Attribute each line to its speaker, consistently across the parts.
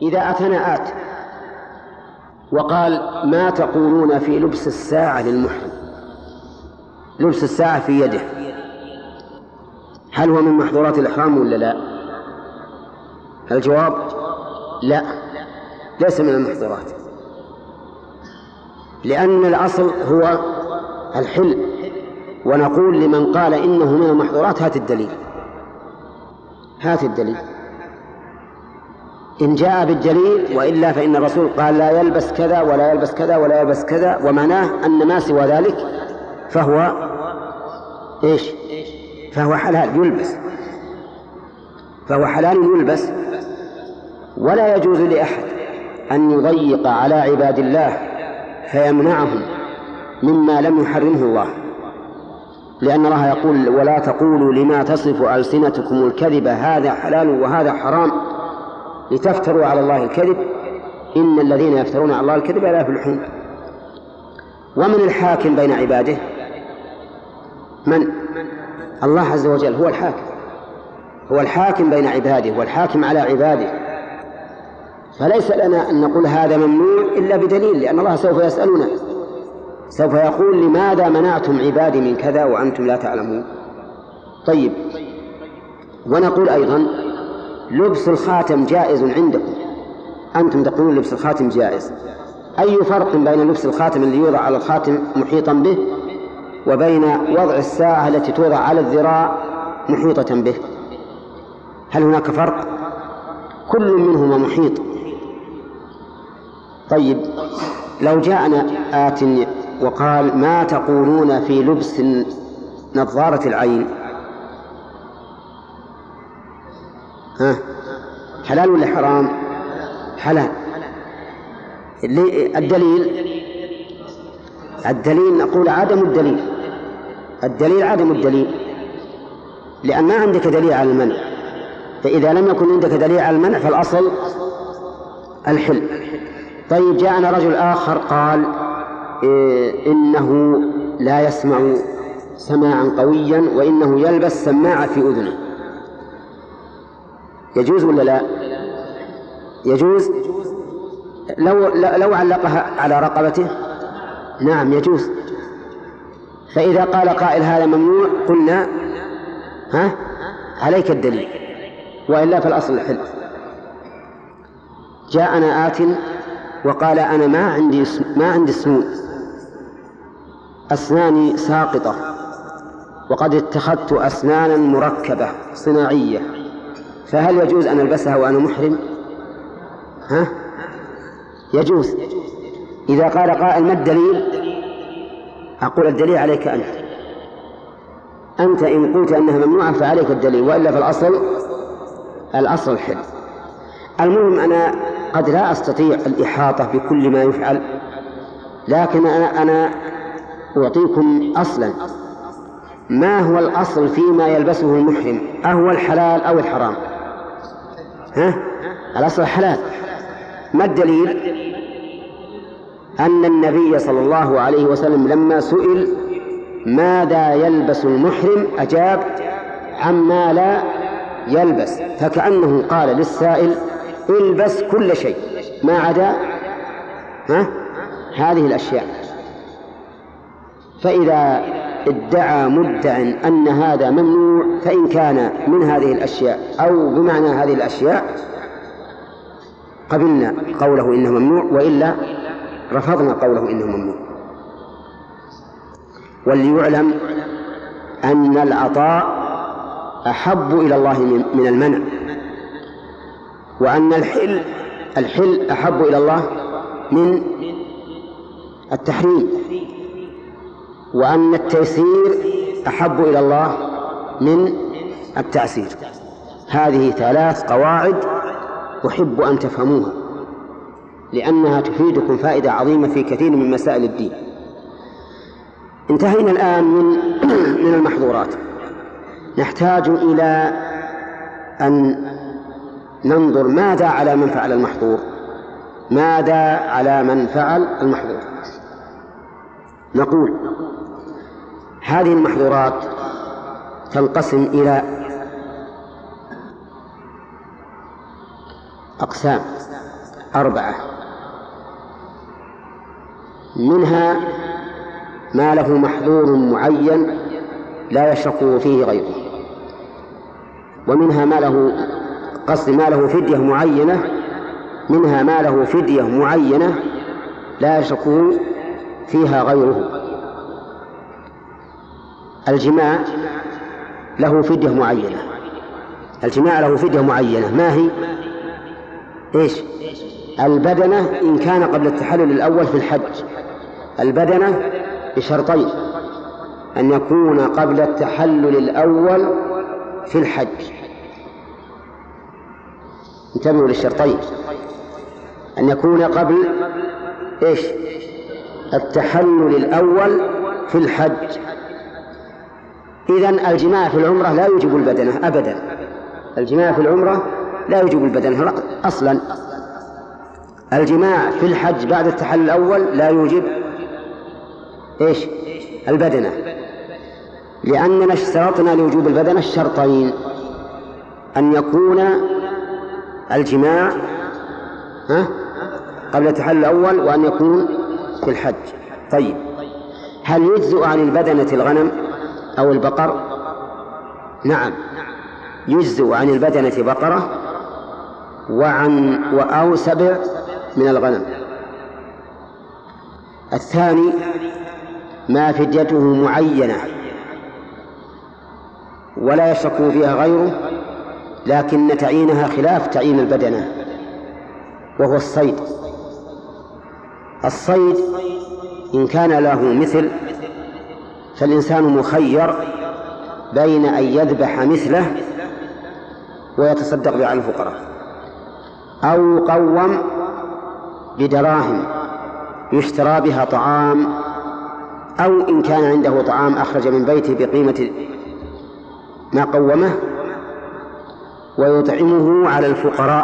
Speaker 1: إذا أتانا آت وقال ما تقولون في لبس الساعة للمحرم؟ لبس الساعة في يده هل هو من محظورات الإحرام ولا لا؟ الجواب لا، ليس من المحظورات، لأن الأصل هو الحل. ونقول لمن قال إنه من المحظورات هات الدليل، هات الدليل إن جاء بالدليل، وإلا فإن الرسول قال لا يلبس كذا ولا يلبس كذا ولا يلبس كذا، ومعناه أن ما سوى ذلك فهو إيش؟ فهو حلال يلبس، فهو حلال يلبس. ولا يجوز لأحد أن يضيق على عباد الله فيمنعهم مما لم يحرمه الله، لأن الله يقول ولا تقولوا لما تصف ألسنتكم الكذب هذا حلال وهذا حرام لتفتروا على الله الكذب إن الذين يفترون على الله الكذب لا يفلحون. ومن الحاكم بين عباده؟ من؟ الله عز وجل هو الحاكم، هو الحاكم بين عباده والحاكم على عباده، فليس لنا أن نقول هذا ممنوع إلا بدليل، لأن الله سوف يسألنا، سوف يقول لماذا منعتم عبادي من كذا وأنتم لا تعلمون. طيب، ونقول أيضا لبس الخاتم جائز عندكم، أنتم تقولون لبس الخاتم جائز، أي فرق بين لبس الخاتم اللي يوضع على الخاتم محيطا به وبين وضع الساعة التي توضع على الذراع محيطة به؟ هل هناك فرق؟ كل منهما محيط. طيب، لو جاءنا آت وقال ما تقولون في لبس نظارة العين؟ حلال ولا حرام؟ حلال. الدليل نقول عدم الدليل، الدليل عدم الدليل، لأن ما عندك دليل على المنع، فإذا لم يكن عندك دليل على المنع فالأصل الحل. طيب، جاءنا رجل آخر قال إنه لا يسمع سماعا قويا وإنه يلبس سماعة في أذنه، يجوز ولا لا؟ يجوز لو علقها على رقبته، نعم يجوز. فإذا قال قائل هذا ممنوع قلنا عليك الدليل، وإلا فالأصل الحل. جاءنا آت وقال أنا ما عندي سنون، أسناني ساقطة وقد اتخذت أسنانا مركبة صناعية، فهل يجوز أن ألبسها وأنا محرم؟ يجوز. إذا قال قائل ما الدليل؟ أقول الدليل عليك أنت إن قلت أنها ممنوعة فعليك الدليل، وإلا فالأصل الحل. المهم أنا قد لا أستطيع الإحاطة بكل ما يفعل، لكن أنا أعطيكم أصلا ما هو الأصل فيما يلبسه المحرم، أهو الحلال أو الحرام؟ الأصل الحلال. ما الدليل؟ أن النبي صلى الله عليه وسلم لما سئل ماذا يلبس المحرم أجاب عما لا يلبس، فكأنه قال للسائل البس كل شيء ما عدا هذه الأشياء. فإذا ادعى مدع أن هذا ممنوع، فإن كان من هذه الأشياء أو بمعنى هذه الأشياء قبلنا قوله إنه ممنوع، وإلا رفضنا قوله إنه ممنوع. وليعلم أن العطاء أحب إلى الله من المنع، وأن الحل أحب إلى الله من التحريم، وأن التيسير أحب إلى الله من التعسير. هذه 3 قواعد أحب أن تفهموها، لأنها تفيدكم فائدة عظيمة في كثير من مسائل الدين. انتهينا الآن من المحظورات. نحتاج إلى أن ننظر ماذا على من فعل المحظور، ماذا على من فعل المحظور. نقول هذه المحظورات تنقسم إلى أقسام. 4: منها ما له محظور معين لا يشركه فيه غيره، ومنها ما له فدية معينة، منها ما له فدية معينة لا يشركه فيها غيره. الجماع له فدية معينة، الجماع له فدية معينة، ما هي؟ إيش؟ البدنة إن كان قبل التحلل الأول في الحج. البدنة بشرطين: أن يكون قبل التحلل الأول في الحج. انتبهوا للشرطين: أن يكون قبل إيش؟ التحلل الأول في الحج. إذن الجماع في العمرة لا يوجب البدنة أبدا، الجماع في العمرة لا يوجب البدنة أصلا. الجماع في الحج بعد التحلل الأول لا يوجب إيش؟ البدنة، لأننا اشترطنا لوجوب البدنة الشرطين: أن يكون الجماع قبل التحلل الأول، وأن يكون في الحج. طيب، هل يجزئ عن البدنة الغنم أو البقر؟ نعم، يجزئ عن البدنة بقرة أو 7 من الغنم. الثاني ما فديته معينة ولا يشرك فيها غيره، لكن تعيينها خلاف تعيين البدنة، وهو الصيد. الصيد إن كان له مثل فالإنسان مخير بين أن يذبح مثله ويتصدق به على الفقراء، أو يقوم بدراهم يشترى بها طعام، أو إن كان عنده طعام أخرج من بيته بقيمة ما قومه ويطعمه على الفقراء،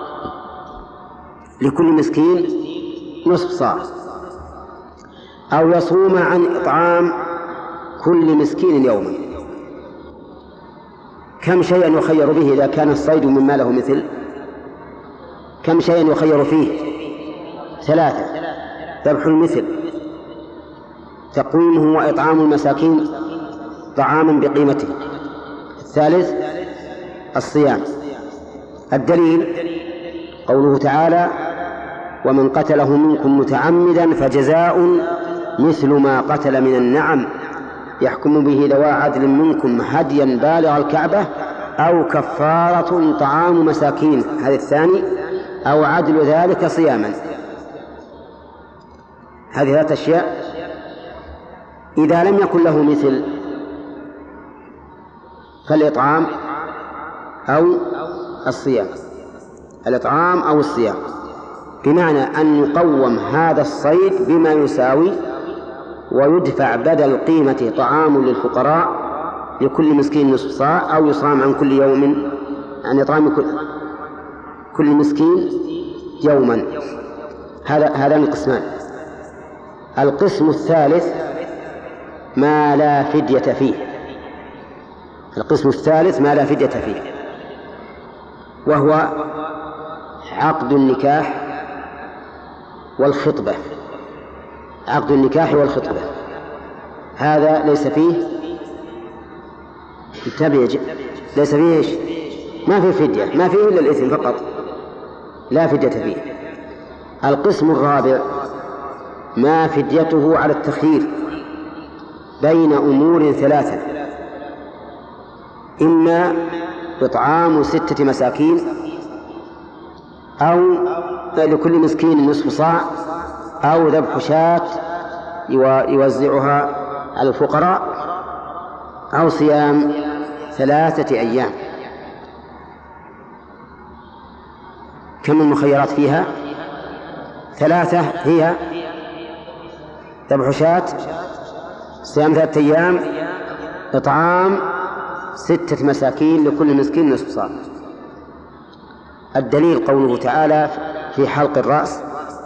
Speaker 1: لكل مسكين نصف صاع، أو يصوم عن إطعام كل مسكين يوما. كم شيئا يخير به إذا كان الصيد مما له مثل؟ كم شيئا يخير فيه؟ 3: ذبح المثل، تقويمه وإطعام المساكين طعاما بقيمته. الثالث الصيام. الدليل قوله تعالى: ومن قتله منكم متعمدا فجزاء مثل ما قتل من النعم يحكم به ذوى عدل منكم هديا بالغ الكعبة أو كفارة طعام مساكين، هذا الثاني، أو عدل ذلك صياما. هذه 3 أشياء. إذا لم يكن له مثل فالإطعام أو الصيام، الإطعام أو الصيام، بمعنى أن يقوم هذا الصيد بما يساوي ويدفع بدل قيمة طعام للفقراء لكل مسكين نصف صاع، أو يصام عن كل يوم، عن إطعام كل مسكين يوما. هذان القسمان. القسم الثالث ما لا فدية فيه. القسم الثالث ما لا فدية فيه، وهو عقد النكاح والخطبة. عقد النكاح والخطبة هذا ليس فيه ليس فيه إيش؟ ما فيه فدية، ما فيه إلا الإثم فقط، لا فدية فيه. القسم الرابع ما فديته على التخيير بين أمور 3: إما إطعام 6 مساكين، أو لكل مسكين نصف صاع، أو ذبح شاة يوزعها على الفقراء، أو صيام 3 أيام. كم المخيرات فيها؟ 3 هي: ذبح شاة، صيام 3 أيام، إطعام 6 مساكين لكل مسكين نصف صاع. الدليل قوله تعالى في حلق الرأس: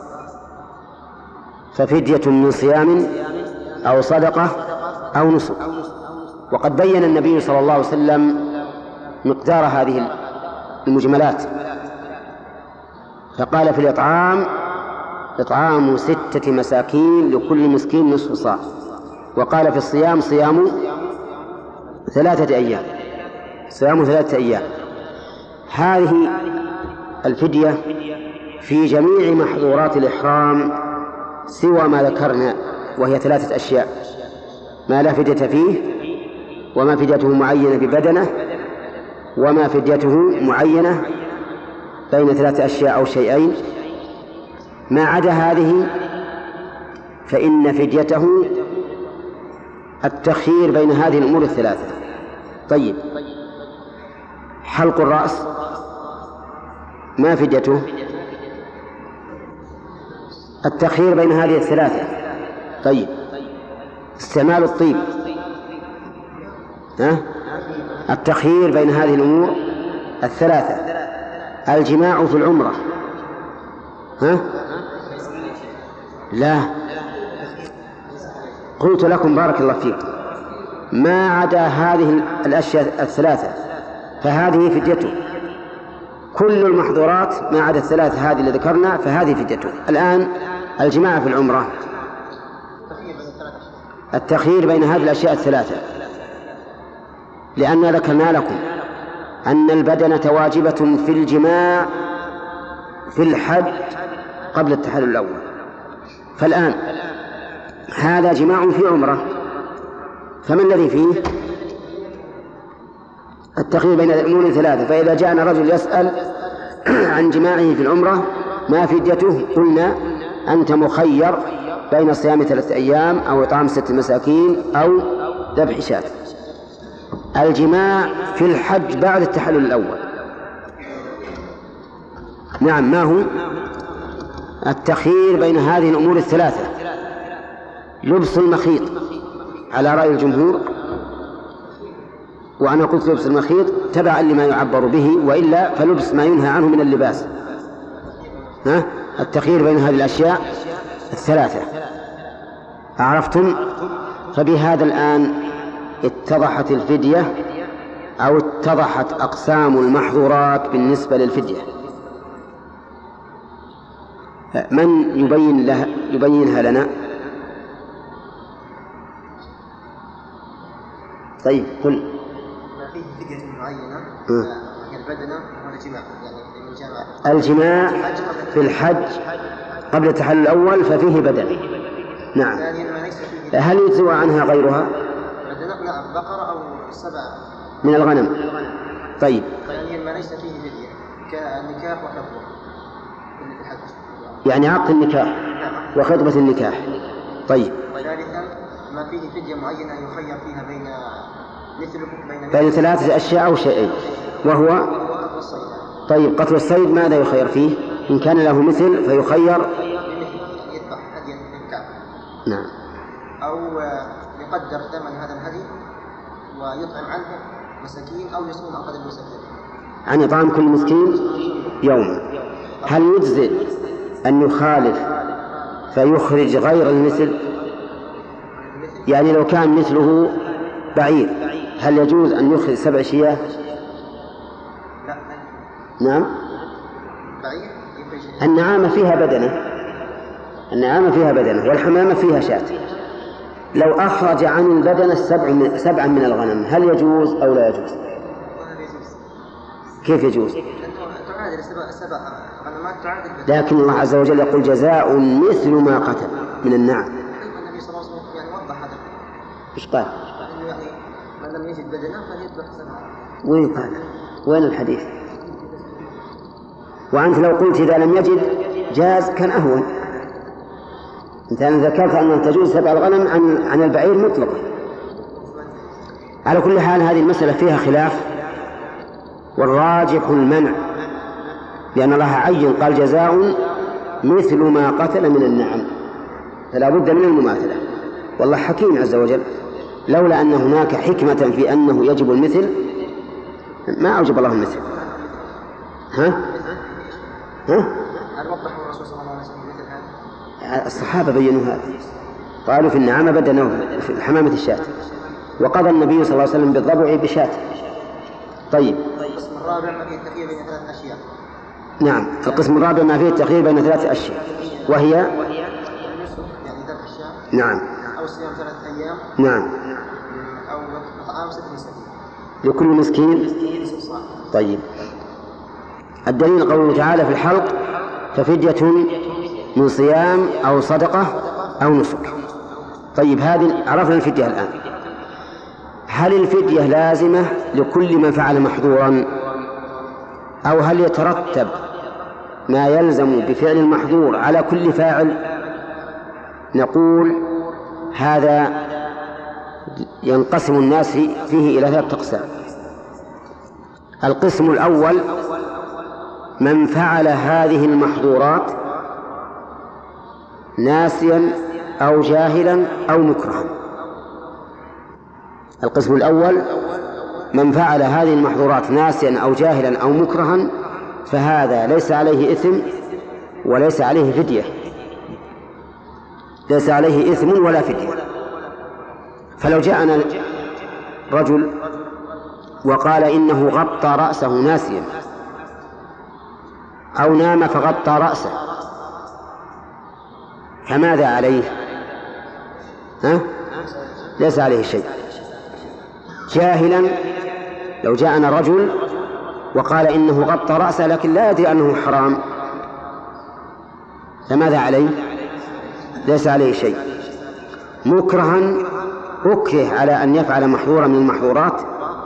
Speaker 1: ففدية من صيام أو صدقة أو نسك. وقد بين النبي صلى الله عليه وسلم مقدار هذه المجملات، فقال في الإطعام: إطعام 6 مساكين لكل مسكين نصف صاع. وقال في الصيام: صيام 3 أيام، صيام 3 أيام. هذه الفدية في جميع محظورات الإحرام سوى ما ذكرنا، وهي 3 أشياء: ما لا فدية فيه، وما فديته معينة ببدنه، وما فديته معينة بين 3 أشياء أو شيئين. ما عدا هذه فإن فديته التخيير بين هذه الأمور ال3. طيب، حلق الرأس ما فديته؟ التخيير بين هذه ال3. طيب، استعمال الطيب التخيير بين هذه الأمور ال3. الجماع في العمرة لا، قلت لكم بارك الله فيكم ما عدا هذه الأشياء ال3 فهذه فديته. كل المحظورات ما عدا ال3 هذه اللي ذكرنا فهذه فديته. الآن الجماع في العمرة التخيير بين هذه الأشياء ال3، لأن ذكرنا لكم أن البدنة واجبة في الجماع في الحج قبل التحلل الأول. فالآن هذا جماع في عمرة، فما الذي فيه؟ التخيير بين الأمور 3. فإذا جاءنا رجل يسأل عن جماعه في العمرة ما فديته، قلنا: أنت مخير بين صيام 3 أيام أو إطعام 6 مساكين أو ذبح شاة. الجماع في الحج بعد التحلل الأول، نعم، ما هو؟ التخيير بين هذه الأمور ال3: لبس المخيط على رأي الجمهور، وأنا قلت لبس المخيط تبعا لما يعبر به، وإلا فلبس ما ينهى عنه من اللباس. التخيير بين هذه الأشياء ال3. عرفتم؟ فبهذا الآن اتضحت الفدية، أو اتضحت أقسام المحظورات بالنسبة للفدية. من يبينها لنا؟ طيب، قل.
Speaker 2: ما فيه فدية معينة هي البدنة والجماع،
Speaker 1: يعني الجماع في الحج قبل التحلل الأول ففيه بدنة، نعم. هل يجزئ عنها غيرها؟
Speaker 2: نعم، بقرة أو 7
Speaker 1: من الغنم. طيب،
Speaker 2: يعني ما ليس فيه فدية كالنكاح وخطبة في الحج،
Speaker 1: يعني عقد النكاح وخطبة النكاح. طيب،
Speaker 2: ثالثا ما فيه فدية معينة يخير فيها
Speaker 1: بين 3 أشياء أو شيئين، وهو
Speaker 2: قتل الصيد.
Speaker 1: طيب، قتل الصيد ماذا يخير فيه؟ إن كان له مثل فيخير
Speaker 2: يذبح هديا للكعبة،
Speaker 1: نعم،
Speaker 2: أو يقدر ثمن هذا الهدي ويطعم عنه مساكين، أو يصوم أحد المساكين
Speaker 1: عن إطعام كل مسكين يوما. هل يجزئ أن يخالف فيخرج غير المثل؟ يعني لو كان مثله بعير هل يجوز أن يخرج 7 شياه؟
Speaker 2: لا.
Speaker 1: نعم.
Speaker 2: بعير
Speaker 1: النعامة فيها بدنة، والحمامة فيها شاة. لو أخرج عن البدنة 7 من الغنم هل يجوز أو لا يجوز؟ كيف يجوز؟
Speaker 2: تعادل 7 غنمات تعادل.
Speaker 1: لكن الله عز وجل يقول: جزاء مثل ما قتل من النعم.
Speaker 2: النبي صلى الله عليه وسلم يعني وضح هذا.
Speaker 1: إيش قال؟
Speaker 2: يعني من لم يجد بدنه فليذبح 7.
Speaker 1: وين قال؟ وين الحديث؟ وأنت لو قلت إذا لم يجد جاز كان أهون. أنت ذكرت أن تجوز 7 الغنم عن البعير مطلقا. على كل حال هذه المسألة فيها خلاف، والراجح المنع، لأن الله عين قال: جزاء مثل ما قتل من النعم، فلا بد من المماثلة. والله حكيم عز وجل، لولا أن هناك حكمة في أنه يجب المثل ما أوجب الله المثل.
Speaker 2: هل وضحوا الرسول صلى الله عليه وسلم مثل هذا؟
Speaker 1: الصحابة بينوا هذا، قالوا في النعامة بدنه، في الحمامة الشاة، وقضى النبي صلى الله عليه وسلم بالضبع بشاة. طيب،
Speaker 2: القسم الرابع ما فيه التخيير بين 3 أشياء:
Speaker 1: نعم. القسم الرابع ما فيه التخيير بين 3 أشياء وهي
Speaker 2: يعني 3 أشياء.
Speaker 1: نعم.
Speaker 2: أو صيام 3 أيام.
Speaker 1: نعم.
Speaker 2: أو إطعام 6 مساكين.
Speaker 1: لكل مسكين. طيب. الدليل قوله تعالى في الحلق ففدية من صيام أو صدقة أو نسك. طيب هذه عرفنا الفدية الآن. هل الفدية لازمة لكل من فعل محظورا أو هل يترتب ما يلزم بفعل المحظور على كل فاعل؟ نقول هذا ينقسم الناس فيه إلى 3 أقسام. القسم الأول من فعل هذه المحظورات ناسيا أو جاهلا أو مكرها. القسم الأول من فعل هذه المحظورات ناسيا أو جاهلا أو مكرها فهذا ليس عليه إثم وليس عليه فدية، ليس عليه إثم ولا فدية. فلو جاءنا رجل وقال إنه غطى رأسه ناسيا أو نام فغطى رأسه فماذا عليه؟ ليس عليه شيء. جاهلا لو جاءنا رجل وقال إنه غطى رأسه لكن لا يدري أنه حرام فماذا عليه؟ ليس عليه شيء. مكرها أكره على أن يفعل محظورا من المحظورات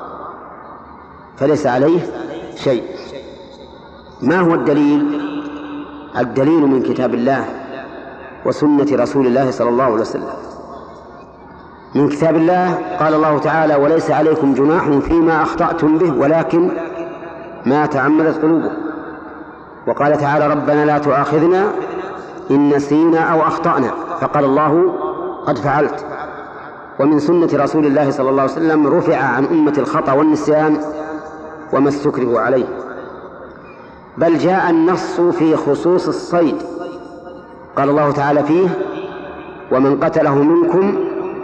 Speaker 1: فليس عليه شيء. ما هو الدليل؟ الدليل من كتاب الله وسنة رسول الله صلى الله عليه وسلم. من كتاب الله قال الله تعالى وليس عليكم جناح فيما أخطأتم به ولكن ما تعمدت قلوبكم. وقال تعالى ربنا لا تؤاخذنا إن نسينا أو أخطأنا فقال الله قد فعلت. ومن سنة رسول الله صلى الله عليه وسلم رفع عن أمة الخطأ والنسيان وما استكرهوا عليه. بل جاء النص في خصوص الصيد قال الله تعالى فيه ومن قتله منكم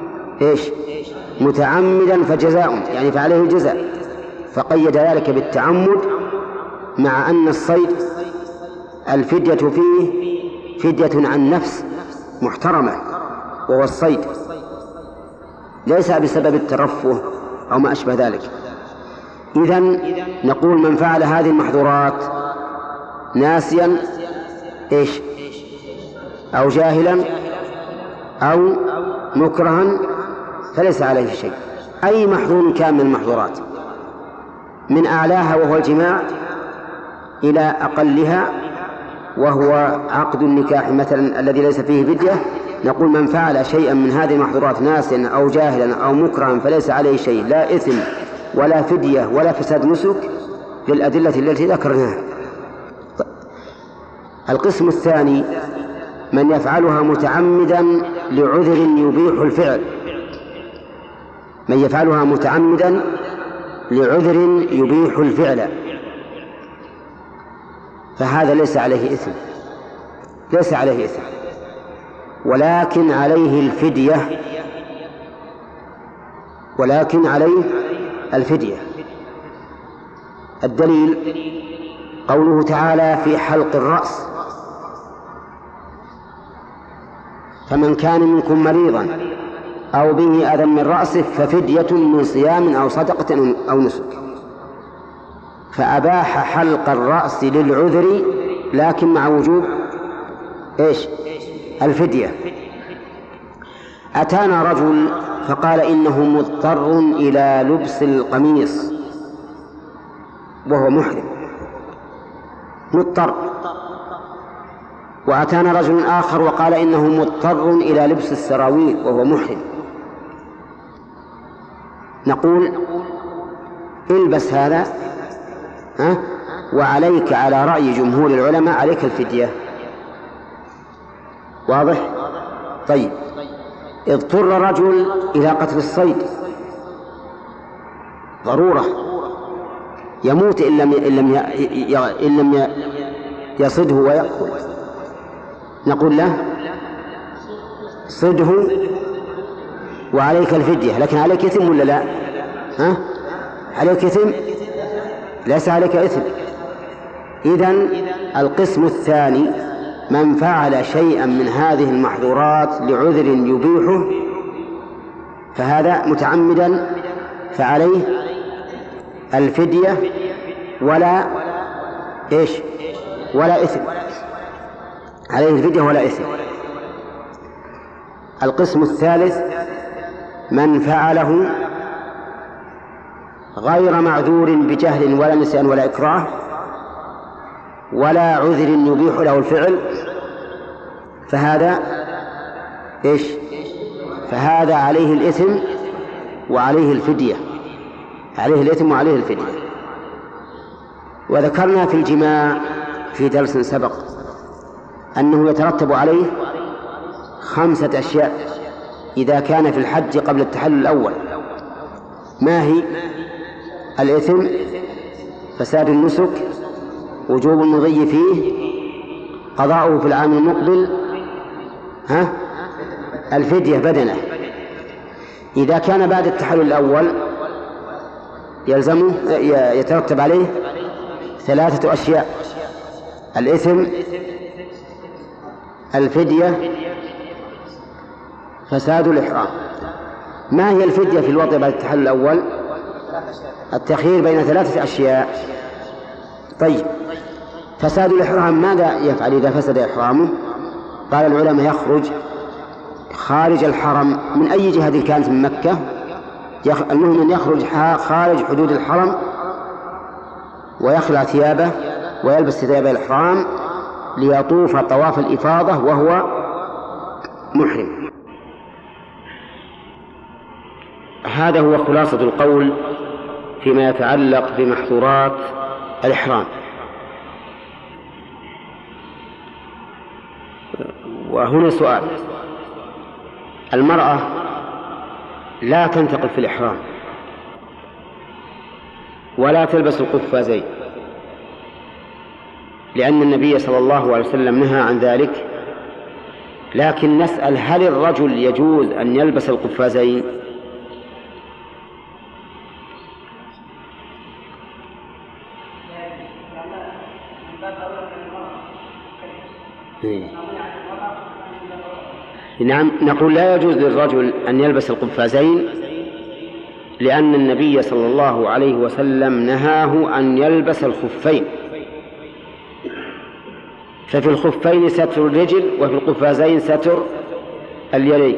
Speaker 1: متعمدا فجزاء يعني فعليه الجزاء، فقيد ذلك بالتعمد مع أن الصيد الفدية فيه فدية عن نفس محترمة وهو الصيد ليس بسبب الترفه أو ما أشبه ذلك. إذن نقول من فعل هذه المحظورات ناسيا أو جاهلا أو مكرها فليس عليه شيء. أي محظور كان من المحظورات من أعلاها وهو الجماع إلى أقلها وهو عقد النكاح مثلا الذي ليس فيه فدية، نقول من فعل شيئا من هذه المحظورات ناسيا أو جاهلا أو مكرها فليس عليه شيء، لا إثم ولا فدية ولا فساد نسك للأدلة التي ذكرناها. القسم الثاني من يفعلها متعمدا لعذر يبيح الفعل، من يفعلها متعمدا لعذر يبيح الفعل فهذا ليس عليه إثم، ليس عليه إثم ولكن عليه الفدية، ولكن عليه الفدية. الدليل قوله تعالى في حلق الرأس فمن كان منكم مريضا أو به أذى من رأسه ففدية من صيام أو صدقة أو نسك. فأباح حلق الرأس للعذر لكن مع وجوب الفدية. أتانا رجل فقال إنه مضطر إلى لبس القميص وهو محرم مضطر، وأتانا رجل آخر وقال إنه مضطر إلى لبس السراويل وهو محرم. نقول البس هذا وعليك على رأي جمهور العلماء عليك الفدية. واضح؟ طيب اضطر رجل إلى قتل الصيد ضرورة يموت إن لم يصده ويأكل، نقول له صده وعليك الفدية، لكن عليك إثم ولا لا؟ عليك إثم؟ ليس عليك إثم. إذن القسم الثاني من فعل شيئا من هذه المحظورات لعذر يبيحه فهذا متعمدا فعليه الفدية ولا إثم، عليه الفدية ولا إثم. القسم الثالث من فعله غير معذور بجهل ولا نسيان ولا إكراه ولا عذر يبيح له الفعل فهذا فهذا عليه الإثم وعليه الفدية، عليه الإثم وعليه الفدية. وذكرنا في الجماع في درس سبق أنه يترتب عليه 5 أشياء إذا كان في الحج قبل التحلل الأول. ما هي؟ الإثم، فساد النسك، وجوب المضي فيه، قضاؤه في العام المقبل، الفدية بدنه. إذا كان بعد التحلل الأول يترتب عليه 3 أشياء: الإثم، الفدية، فساد الإحرام. ما هي الفدية في الوضع بعد التحلل الأول؟ التخيير بين 3 أشياء. طيب، فساد الإحرام ماذا يفعل إذا فسد إحرامه؟ قال العلماء يخرج خارج الحرم من أي جهة كانت من مكة، المهم أن يخرج خارج حدود الحرم ويخلع ثيابه ويلبس ثياب الإحرام ليطوف طواف الإفاضة وهو محرم. هذا هو خلاصة القول فيما يتعلق بمحظورات الإحرام. وهنا سؤال: المرأة لا تنتقل في الإحرام ولا تلبس القفازين، لأن النبي صلى الله عليه وسلم نهى عن ذلك، لكن نسأل: هل الرجل يجوز أن يلبس القفازين؟ نعم، نقول لا يجوز للرجل أن يلبس القفازين لأن النبي صلى الله عليه وسلم نهاه أن يلبس الخفين، ففي الخفين ستر الرجل وفي القفازين ستر اليدين.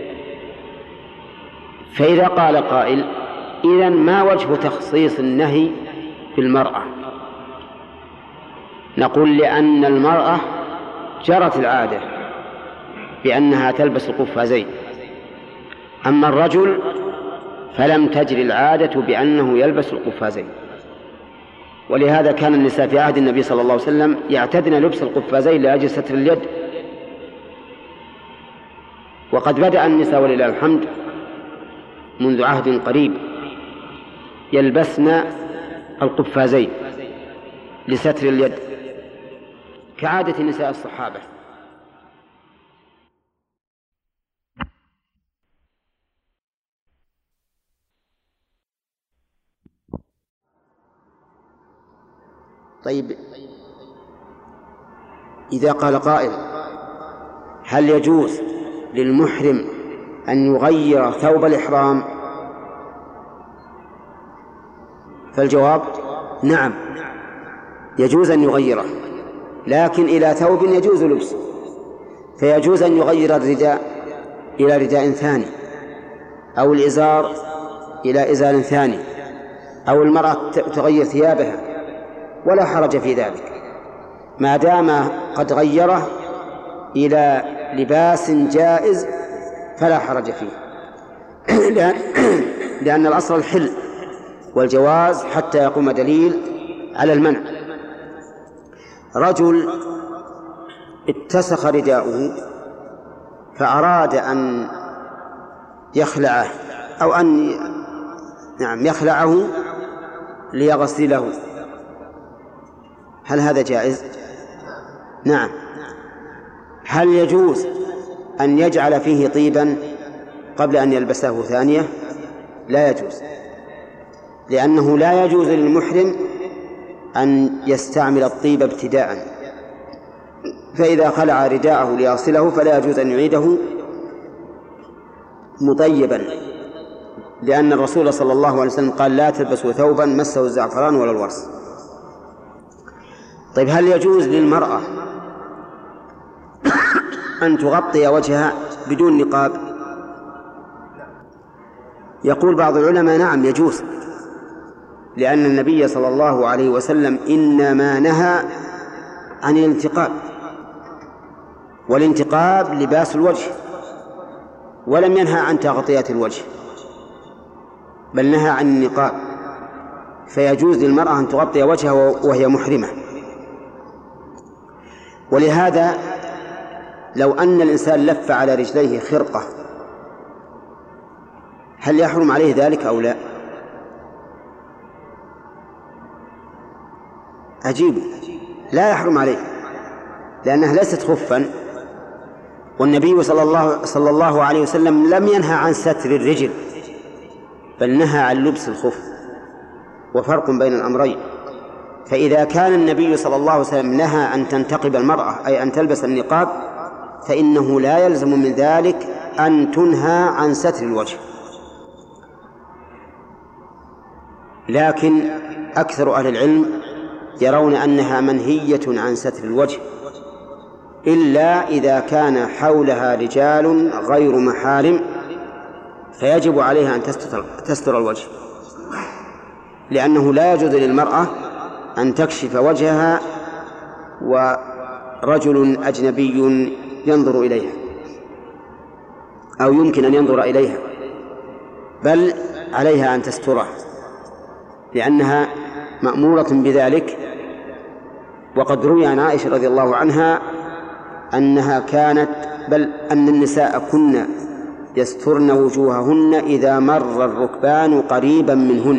Speaker 1: فإذا قال قائل: إذن ما وجه تخصيص النهي بالمرأة؟ نقول: لأن المرأة جرت العادة بأنها تلبس القفازين، أما الرجل فلم تجري العادة بأنه يلبس القفازين. ولهذا كان النساء في عهد النبي صلى الله عليه وسلم يعتدن لبس القفازين لأجل ستر اليد. وقد بدأ النساء ولله الحمد منذ عهد قريب يلبسن القفازين لستر اليد كعادة نساء الصحابة. طيب، إذا قال قائل: هل يجوز للمحرم أن يغير ثوب الإحرام؟ فالجواب: نعم، يجوز أن يغيره، لكن إلى ثوب يجوز لبسه، فيجوز أن يغير الرداء إلى رداء ثاني، أو الإزار إلى إزار ثاني، أو المرأة تغير ثيابها، ولا حرج في ذلك ما دام قد غيره إلى لباس جائز، فلا حرج فيه لأن الأصل الحل والجواز حتى يقوم دليل على المنع. رجل اتسخ رداؤه فأراد أن يخلعه أو أن يخلعه ليغسله، هل هذا جائز؟ نعم. هل يجوز أن يجعل فيه طيبا قبل أن يلبسه ثانية؟ لا يجوز، لأنه لا يجوز للمحرم أن يستعمل الطيب ابتداء، فإذا خلع رداءه ليغسله فلا يجوز أن يعيده مطيبا، لأن الرسول صلى الله عليه وسلم قال لا تلبسوا ثوبا مسه الزعفران ولا الورس. طيب هل يجوز للمرأة أن تغطي وجهها بدون نقاب؟ يقول بعض العلماء نعم يجوز، لأن النبي صلى الله عليه وسلم إنما نهى عن الانتقاب، والانتقاب لباس الوجه، ولم ينهى عن تغطية الوجه بل نهى عن النقاب، فيجوز للمرأة أن تغطي وجهها وهي محرمة. ولهذا لو أن الإنسان لف على رجليه خرقة هل يحرم عليه ذلك أو لا؟ عجيب، لا يحرم عليه، لأنها ليست خفا، والنبي صلى الله عليه وسلم لم ينهى عن ستر الرجل بل نهى عن لبس الخف، وفرق بين الأمرين. فإذا كان النبي صلى الله عليه وسلم نهى أن تنتقب المرأة أي أن تلبس النقاب، فإنه لا يلزم من ذلك أن تنهى عن ستر الوجه. لكن أكثر أهل العلم يرون أنها منهية عن ستر الوجه إلا إذا كان حولها رجال غير محارم، فيجب عليها أن تستر الوجه، لأنه لا يجوز للمرأة أن تكشف وجهها ورجل أجنبي ينظر إليها أو يمكن أن ينظر إليها، بل عليها أن تستره لأنها مأمورة بذلك. وقد روي عن عائشة رضي الله عنها أنها كانت بل أن النساء كن يسترن وجوههن إذا مر الركبان قريبا منهن.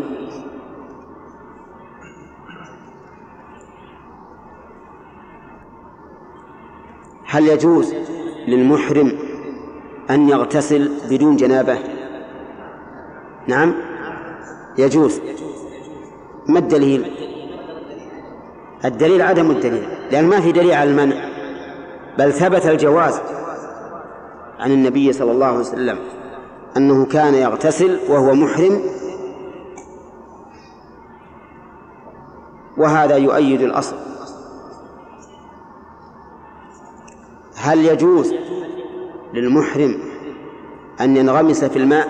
Speaker 1: هل يجوز للمحرم أن يغتسل بدون جنابة؟ نعم يجوز. ما الدليل؟ الدليل عدم الدليل، لأن ما في دليل على المنع، بل ثبت الجواز عن النبي صلى الله عليه وسلم أنه كان يغتسل وهو محرم، وهذا يؤيد الأصل. هل يجوز للمحرم أن ينغمس في الماء؟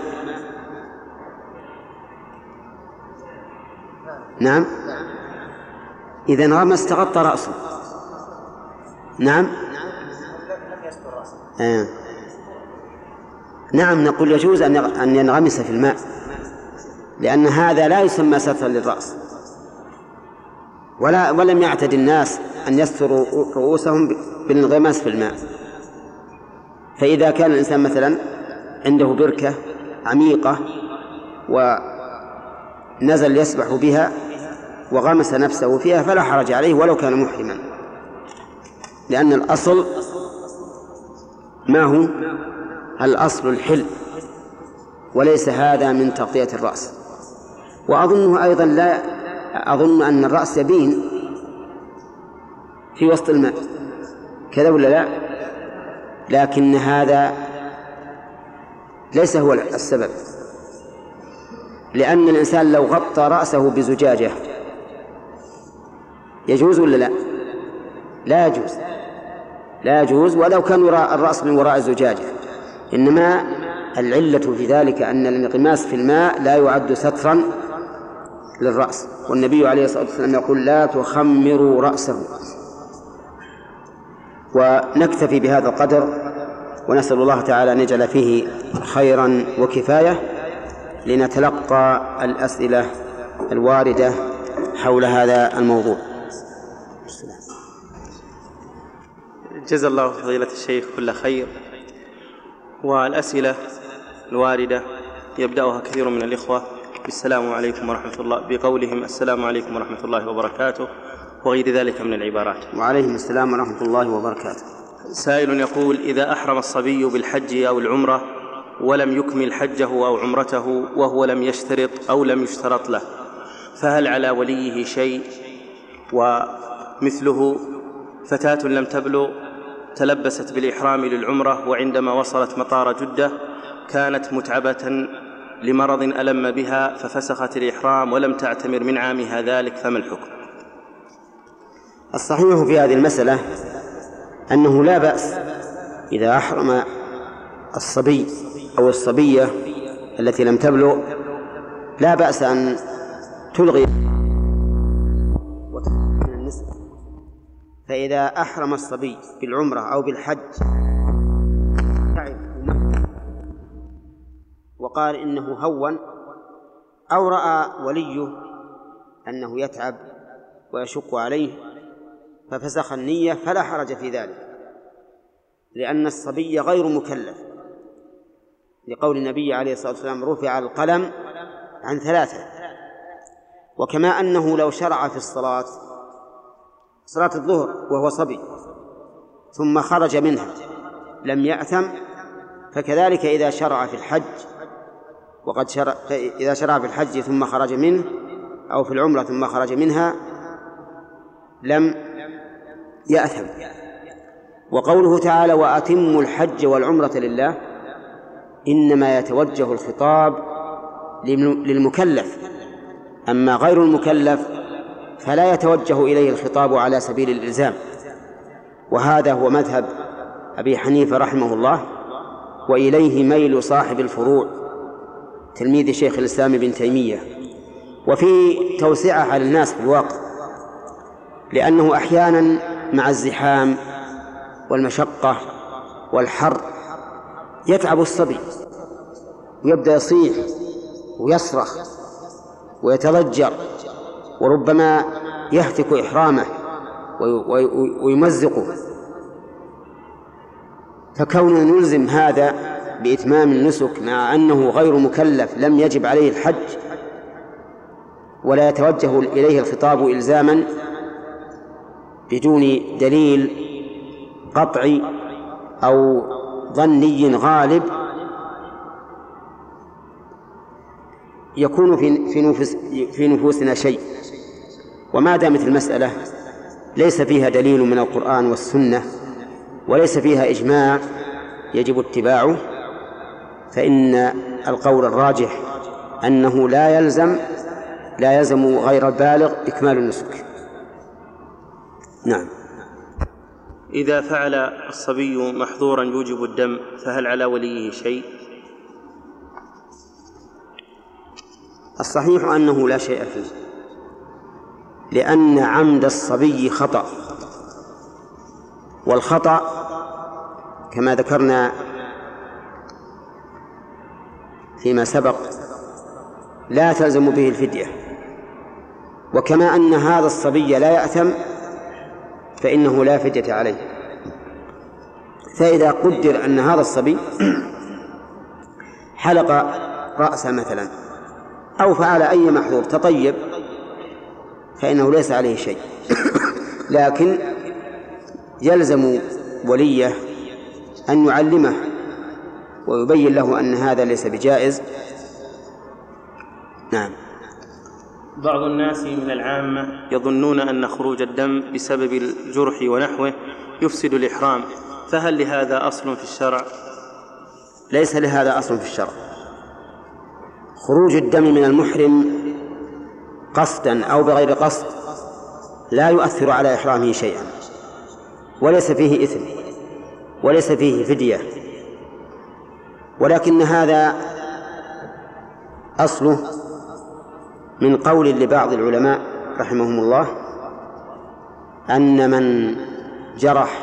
Speaker 1: نعم، إذا انغمس تغطى رأسه. نعم نعم نقول يجوز أن ينغمس في الماء، لأن هذا لا يسمى سترا للرأس، ولم يعتد الناس أن يستروا رؤوسهم بالانغماس في الماء. فإذا كان الإنسان مثلا عنده بركة عميقة ونزل يسبح بها وغمس نفسه فيها فلا حرج عليه ولو كان محرما، لأن الأصل ما هو؟ الأصل الحل، وليس هذا من تغطية الرأس. وأظنه أيضا لا أظن أن الرأس يبين في وسط الماء كذا ولا لا؟ لكن هذا ليس هو السبب، لأن الإنسان لو غطى رأسه بزجاجة يجوز ولا لا؟ لا يجوز، لا يجوز ولو كان الرأس من وراء الزجاجة. إنما العلة في ذلك أن الانغماس في الماء لا يعد سترا للرأس، والنبي عليه الصلاة والسلام يقول لا تخمروا رأسه. ونكتفي بهذا القدر، ونسأل الله تعالى أن يجعل فيه خيرا وكفاية، لنتلقى الأسئلة الواردة حول هذا الموضوع.
Speaker 3: جزا الله فضيلة الشيخ كل خير. والأسئلة الواردة يبدأها كثير من الإخوة بالسلام عليكم ورحمة الله، بقولهم السلام عليكم ورحمة الله وبركاته وغير ذلك من العبارات.
Speaker 1: وعليهم السلام ورحمة الله وبركاته.
Speaker 3: سائل يقول: إذا أحرم الصبي بالحج أو العمرة ولم يكمل حجه أو عمرته وهو لم يشترط أو لم يشترط له، فهل على وليه شيء؟ ومثله فتاة لم تبلغ تلبست بالإحرام للعمرة، وعندما وصلت مطار جدة كانت متعبة لمرض ألم بها ففسخت الإحرام ولم تعتمر من عامها ذلك، فما الحكم؟
Speaker 1: الصحيح في هذه المسألة أنه لا بأس إذا أحرم الصبي أو الصبية التي لم تبلغ، لا بأس أن تلغي من النسك. فإذا أحرم الصبي بالعمرة أو بالحج وقال إنه هون، أو رأى وليه أنه يتعب ويشق عليه ففسخ النية، فلا حرج في ذلك، لأن الصبي غير مكلف، لقول النبي عليه الصلاة والسلام: رفع القلم عن 3. وكما أنه لو شرع في صلاة الظهر وهو صبي ثم خرج منها لم يأثم، فكذلك إذا شرع في الحج إذا شرع في الحج ثم خرج منه، أو في العمرة ثم خرج منها، لم يأثم. وقوله تعالى: وأتموا الحج والعمرة لله، إنما يتوجه الخطاب للمكلف، أما غير المكلف فلا يتوجه إليه الخطاب على سبيل الإلزام. وهذا هو مذهب أبي حنيفة رحمه الله، وإليه ميل صاحب الفروع تلميذ شيخ الإسلام ابن تيمية. وفي توسعة على الناس في الواقع، لأنه أحيانا مع الزحام والمشقة والحر يتعب الصبي ويبدأ يصيح ويصرخ ويتضجر، وربما يهتك إحرامه ويمزقه، فكوننا نلزم هذا بإتمام النسك مع أنه غير مكلف لم يجب عليه الحج ولا يتوجه إليه الخطاب إلزاما بدون دليل قطعي أو ظني غالب، يكون في نفوسنا شيء. وما دامت المسألة ليس فيها دليل من القرآن والسنة وليس فيها إجماع يجب اتباعه، فإن القول الراجح أنه لا يلزم غير البالغ إكمال النسك. نعم.
Speaker 3: إذا فعل الصبي محظورا يوجب الدم، فهل على وليه شيء؟
Speaker 1: الصحيح أنه لا شيء فيه، لأن عمد الصبي خطأ، والخطأ كما ذكرنا فيما سبق لا تلزم به الفدية. وكما أن هذا الصبي لا يأثم فإنه لا فدية عليه. فإذا قدر أن هذا الصبي حلق رأسه مثلا أو فعل أي محظور تطيب فإنه ليس عليه شيء، لكن يلزم وليه أن يعلمه ويبين له أن هذا ليس بجائز. نعم.
Speaker 3: بعض الناس من العامة يظنون أن خروج الدم بسبب الجرح ونحوه يفسد الإحرام، فهل لهذا أصل في الشرع؟
Speaker 1: ليس لهذا أصل في الشرع. خروج الدم من المحرم قصدا أو بغير قصد لا يؤثر على إحرامه شيئا، وليس فيه إثم وليس فيه فدية، ولكن هذا أصله من قول لبعض العلماء رحمهم الله أن من جرح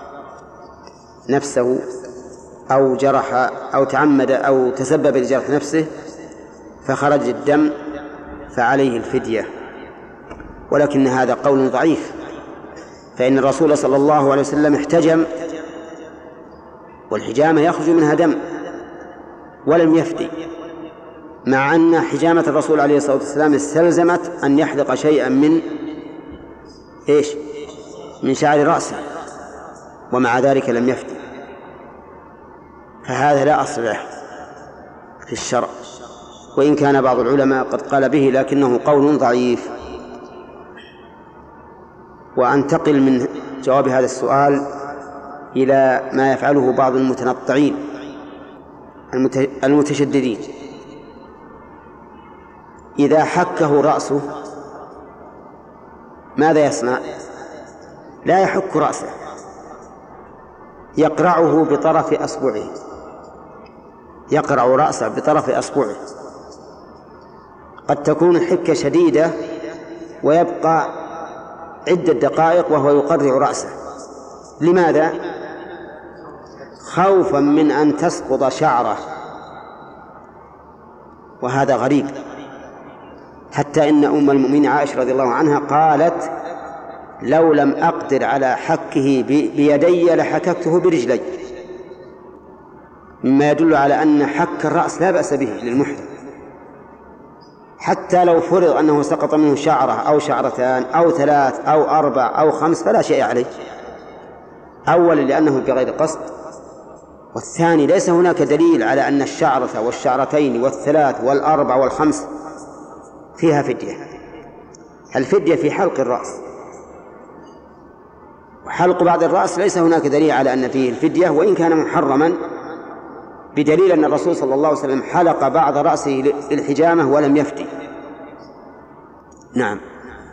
Speaker 1: نفسه أو جرح أو تعمد أو تسبب لجرح نفسه فخرج الدم فعليه الفدية، ولكن هذا قول ضعيف، فإن الرسول صلى الله عليه وسلم احتجم والحجامة يخرج منها دم ولم يفدي، مع أن حجامة الرسول عليه الصلاة والسلام استلزمت أن يحلق شيئا من شعر رأسه، ومع ذلك لم يفدي، فهذا لا أصل له في الشرع، وإن كان بعض العلماء قد قال به لكنه قول ضعيف. وأنتقل من جواب هذا السؤال إلى ما يفعله بعض المتنطعين المتشددين. إذا حكه رأسه ماذا يصنع؟ لا يحك رأسه، يقرعه بطرف أصبعه، يقرع رأسه بطرف أصبعه. قد تكون الحكة شديدة ويبقى عدة دقائق وهو يقرع رأسه. لماذا؟ خوفا من أن تسقط شعره، وهذا غريب. حتى إن أم المؤمنين عائشة رضي الله عنها قالت: لو لم أقدر على حكه بيدي لحككته برجلي، مما يدل على أن حك الرأس لا بأس به للمحرم، حتى لو فرض أنه سقط منه شعرة أو شعرتان أو 3 أو 4 أو 5 فلا شيء عليه. أولا لأنه بغير قصد، والثاني ليس هناك دليل على أن الشعرة والشعرتين وال3 وال4 وال5 فيها فدية. الفدية في حلق الرأس، وحلق بعض الرأس ليس هناك دليل على أن فيه الفدية، وإن كان محرما، بدليل أن الرسول صلى الله عليه وسلم حلق بعض رأسه للحجامة ولم يفدي. نعم.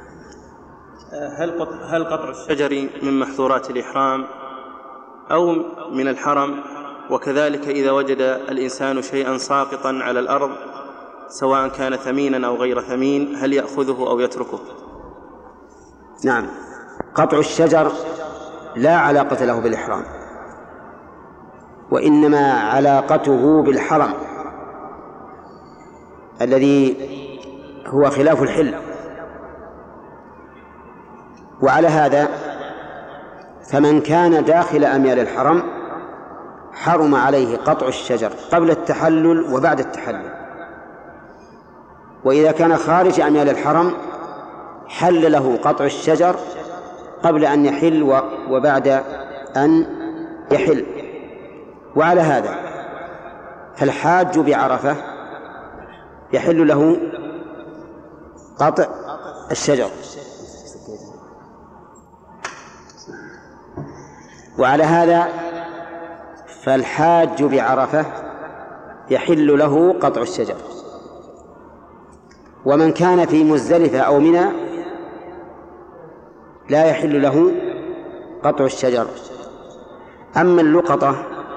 Speaker 3: هل قطع الشجر من محظورات الإحرام أو من الحرم؟ وكذلك إذا وجد الإنسان شيئا ساقطا على الأرض سواء كان ثمينا أو غير ثمين، هل يأخذه أو يتركه؟
Speaker 1: نعم، قطع الشجر لا علاقة له بالإحرام، وإنما علاقته بالحرم الذي هو خلاف الحل. وعلى هذا فمن كان داخل أميال الحرم حرم عليه قطع الشجر قبل التحلل وبعد التحلل، وإذا كان خارج أميال الحرم حل له قطع الشجر قبل أن يحل وبعد أن يحل. وعلى هذا فالحاج بعرفة يحل له قطع الشجر، وعلى هذا فالحاج بعرفة يحل له قطع الشجر. ومن كان في مزدلفة أو منى لا يحل له قطع الشجر. أما اللقطة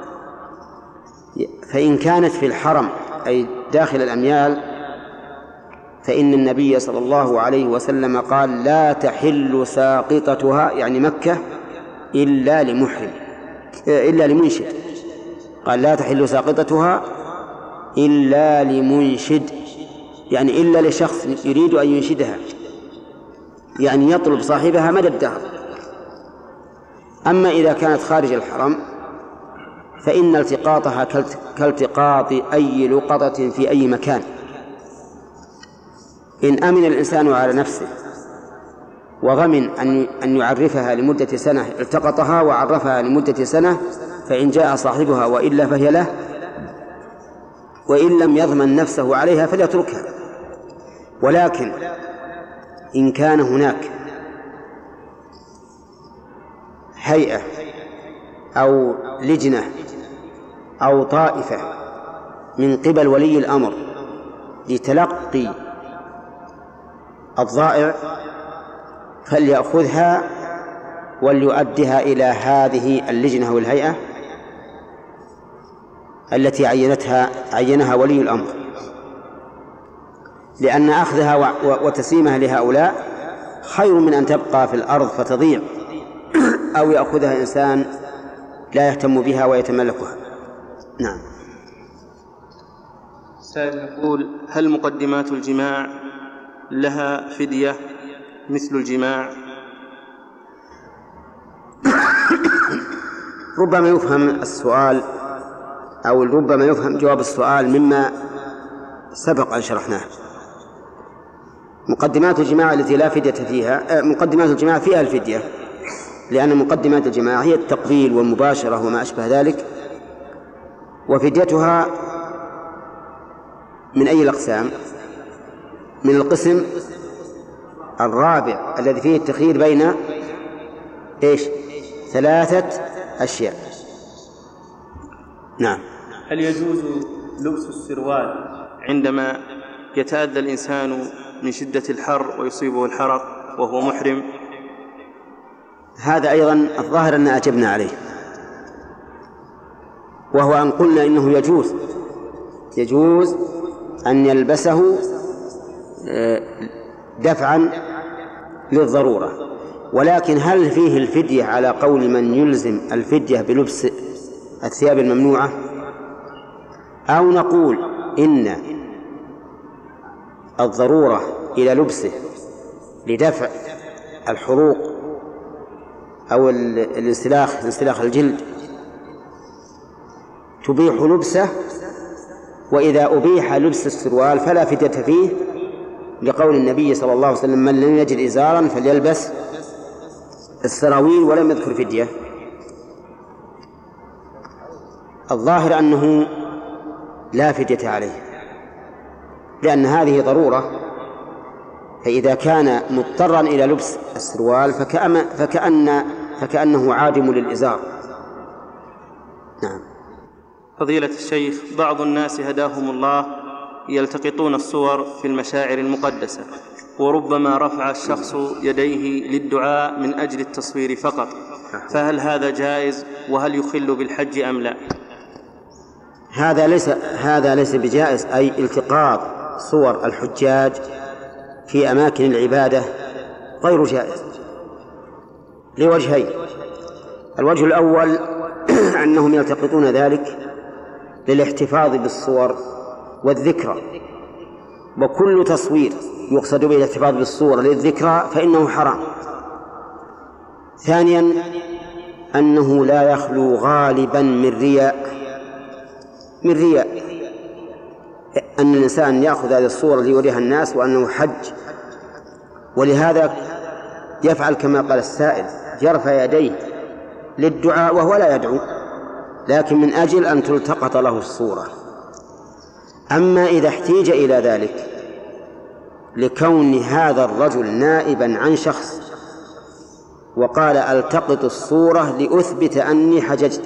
Speaker 1: فإن كانت في الحرم أي داخل الأميال فإن النبي صلى الله عليه وسلم قال: لا تحل ساقطتها، يعني مكة، إلا لمحرم إلا لمنشد. قال: لا تحل ساقطتها إلا لمنشد، يعني إلا لشخص يريد أن ينشدها، يعني يطلب صاحبها مدى الدهر. أما إذا كانت خارج الحرم فإن التقاطها كالتقاط أي لقطة في أي مكان. إن أمن الإنسان على نفسه وضمن أن يعرفها لمدة سنة التقطها وعرفها لمدة سنة، فإن جاء صاحبها وإلا فهي له، وإن لم يضمن نفسه عليها فليتركها. ولكن إن كان هناك هيئة أو لجنة أو طائفة من قبل ولي الأمر لتلقي الضائع فليأخذها وليؤدها إلى هذه اللجنة أو الهيئة التي عينها ولي الأمر، لأن أخذها وتسليمها لهؤلاء خير من أن تبقى في الأرض فتضيع أو يأخذها إنسان لا يهتم بها ويتملكها. نعم.
Speaker 3: سائل يقول: هل مقدمات الجماع لها فدية مثل الجماع؟
Speaker 1: ربما يفهم السؤال أو ربما يفهم جواب السؤال مما سبق أن شرحناه. مقدمات الجماع التي لا فدية فيها، مقدمات الجماع فيها الفدية، لأن مقدمات الجماع هي التقبيل والمباشرة وما أشبه ذلك، وفديتها من أي الأقسام؟ من القسم الرابع الذي فيه التخيير بين 3 أشياء. نعم.
Speaker 3: هل يجوز لبس السروال عندما يتأذى الإنسان من شدة الحر ويصيبه الحرق وهو محرم؟
Speaker 1: هذا أيضا الظاهر أن أجبنا عليه، وهو أن قلنا إنه يجوز أن يلبسه دفعا للضرورة، ولكن هل فيه الفدية على قول من يلزم الفدية بلبس الثياب الممنوعة، أو نقول إن الضرورة إلى لبسه لدفع الحروق أو الانسلاخ الجلد تبيح لبسه، وإذا أبيح لبس السروال فلا فدية فيه، لقول النبي صلى الله عليه وسلم: من لم يجد إزارا فليلبس السراويل، ولم يذكر فدية. الظاهر أنه لا فدية عليه، لأن هذه ضرورة، فإذا كان مضطرا إلى لبس السروال فكأنه عادم للإزار. نعم.
Speaker 3: فضيلة الشيخ، بعض الناس هداهم الله يلتقطون الصور في المشاعر المقدسة، وربما رفع الشخص يديه للدعاء من أجل التصوير فقط، فهل هذا جائز؟ وهل يخل بالحج أم لا؟
Speaker 1: هذا ليس بجائز، أي التقاط صور الحجاج في أماكن العبادة غير جائز لوجهين. الوجه الأول أنهم يلتقطون ذلك للاحتفاظ بالصور والذكرى، وكل تصوير يقصد به الاحتفاظ بالصور للذكرى فإنه حرام. ثانيا أنه لا يخلو غالبا من رياء، أن الإنسان يأخذ هذه الصورة ليريها الناس وأنه حج، ولهذا يفعل كما قال السائل: يرفع يديه للدعاء وهو لا يدعو، لكن من أجل أن تلتقط له الصورة. أما إذا احتيج إلى ذلك لكون هذا الرجل نائبا عن شخص وقال: ألتقط الصورة لأثبت أني حججت،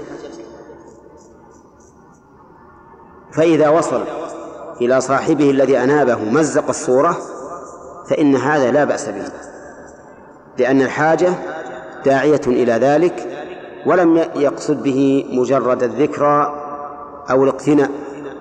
Speaker 1: فإذا وصل إلى صاحبه الذي أنابه مزق الصورة، فإن هذا لا بأس به، لأن الحاجة داعية إلى ذلك، ولم يقصد به مجرد الذكرى أو الاقتناء.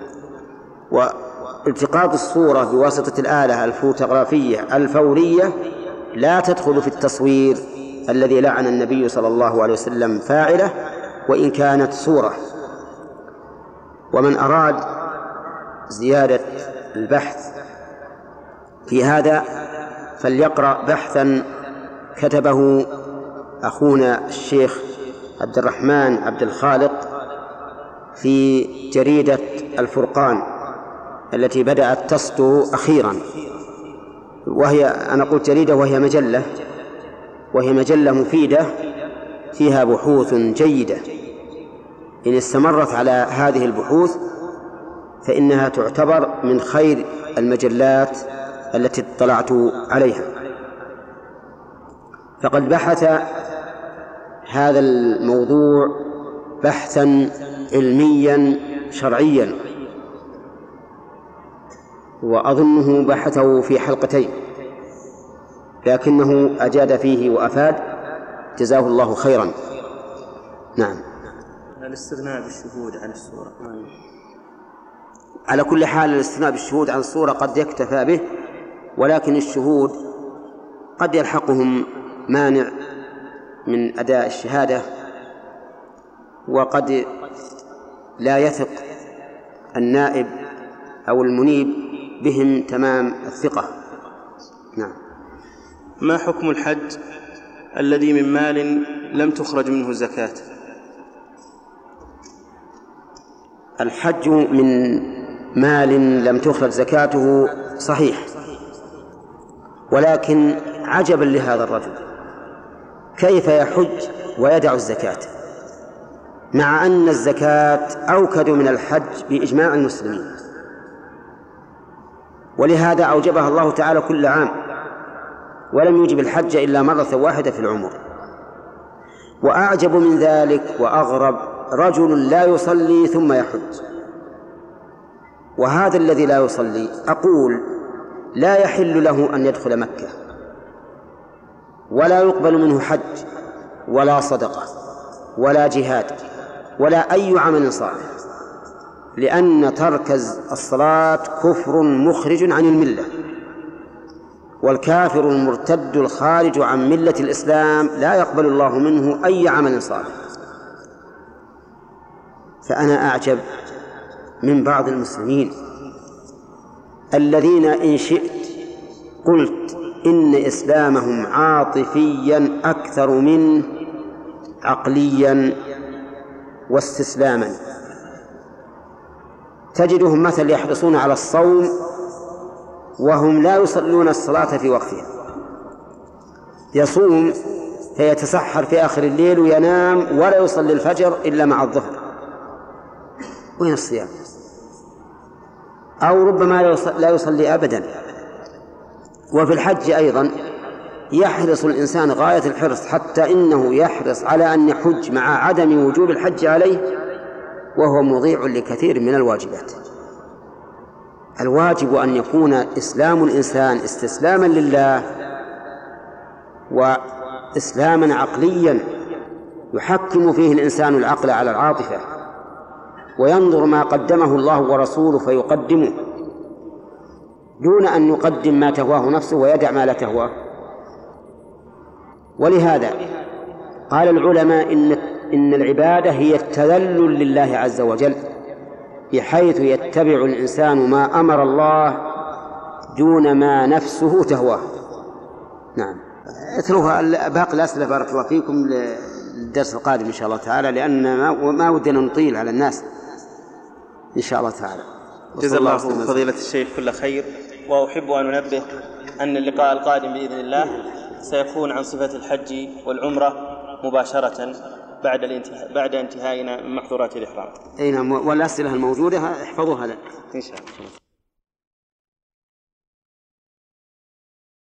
Speaker 1: والتقاط الصورة بواسطة الآلة الفوتوغرافية الفورية لا تدخل في التصوير الذي لعن النبي صلى الله عليه وسلم فاعله، وإن كانت صورة. ومن أراد زيادة البحث في هذا فليقرأ بحثا كتبه أخونا الشيخ عبد الرحمن عبد الخالق في جريدة الفرقان التي بدأت تصدر أخيرا، أنا قلت جريدة وهي مجلة مفيدة فيها بحوث جيدة. إن استمرت على هذه البحوث فإنها تعتبر من خير المجلات التي اطلعت عليها. فقد بحث هذا الموضوع بحثا علميا شرعيا، وأظنه بحثه في حلقتين، لكنه أجاد فيه وأفاد، جزاه الله خيرا. نعم.
Speaker 3: الاستغناء بالشهود عن الصورة،
Speaker 1: على كل حال الاستغناء بالشهود عن الصورة قد يكتفى به، ولكن الشهود قد يلحقهم مانع من أداء الشهادة، وقد لا يثق النائب أو المنيب بهم تمام الثقة. نعم.
Speaker 3: ما حكم الحج الذي من مال لم تخرج منه زكاة؟
Speaker 1: الحج من مال لم تخرج زكاته صحيح، ولكن عجبا لهذا الرجل، كيف يحج ويدع الزكاة، مع أن الزكاة أوكد من الحج بإجماع المسلمين، ولهذا أوجبها الله تعالى كل عام، ولم يوجب الحج إلا مرة واحدة في العمر. وأعجب من ذلك وأغرب رجل لا يصلي ثم يحج، وهذا الذي لا يصلي أقول لا يحل له أن يدخل مكة، ولا يقبل منه حج ولا صدقة ولا جهاد ولا أي عمل صالح، لأن ترك الصلاة كفر مخرج عن الملة، والكافر المرتد الخارج عن ملة الإسلام لا يقبل الله منه أي عمل صالح. فأنا أعجب من بعض المسلمين الذين إن شئت قلت إن إسلامهم عاطفيا أكثر من عقليا واستسلاما. تجدهم مثل يحرصون على الصوم وهم لا يصلون الصلاة في وقتها، يصوم فيتسحر في آخر الليل وينام ولا يصلي الفجر إلا مع الظهر. وين الصيام؟ أو ربما لا يصلي أبدا. وفي الحج أيضا يحرص الإنسان غاية الحرص، حتى إنه يحرص على أن يحج مع عدم وجوب الحج عليه، وهو مضيع لكثير من الواجبات. الواجب أن يكون إسلام الإنسان استسلاما لله وإسلاما عقليا يحكم فيه الإنسان العقل على العاطفة، وينظر ما قدمه الله ورسوله فيقدمه دون أن يقدم ما تهواه نفسه ويدع ما لا تهواه. ولهذا قال العلماء إن العبادة هي التذلل لله عز وجل، بحيث يتبع الإنسان ما أمر الله دون ما نفسه تهواه. نعم، اتركوا باقي الأسئلة بارك الله فيكم للدرس القادم إن شاء الله تعالى، لأن ما ودنا نطيل على الناس إن شاء الله تعالى.
Speaker 3: جزا الله فضيلة الشيخ كل خير. وأحب أن أنبه أن اللقاء القادم بإذن الله سيكون عن صفة الحج والعمرة مباشرة بعد انتهائنا من محظورات الإحرام.
Speaker 1: أي نعم، والأسئلة الموجودة احفظوها لك
Speaker 3: إن شاء الله.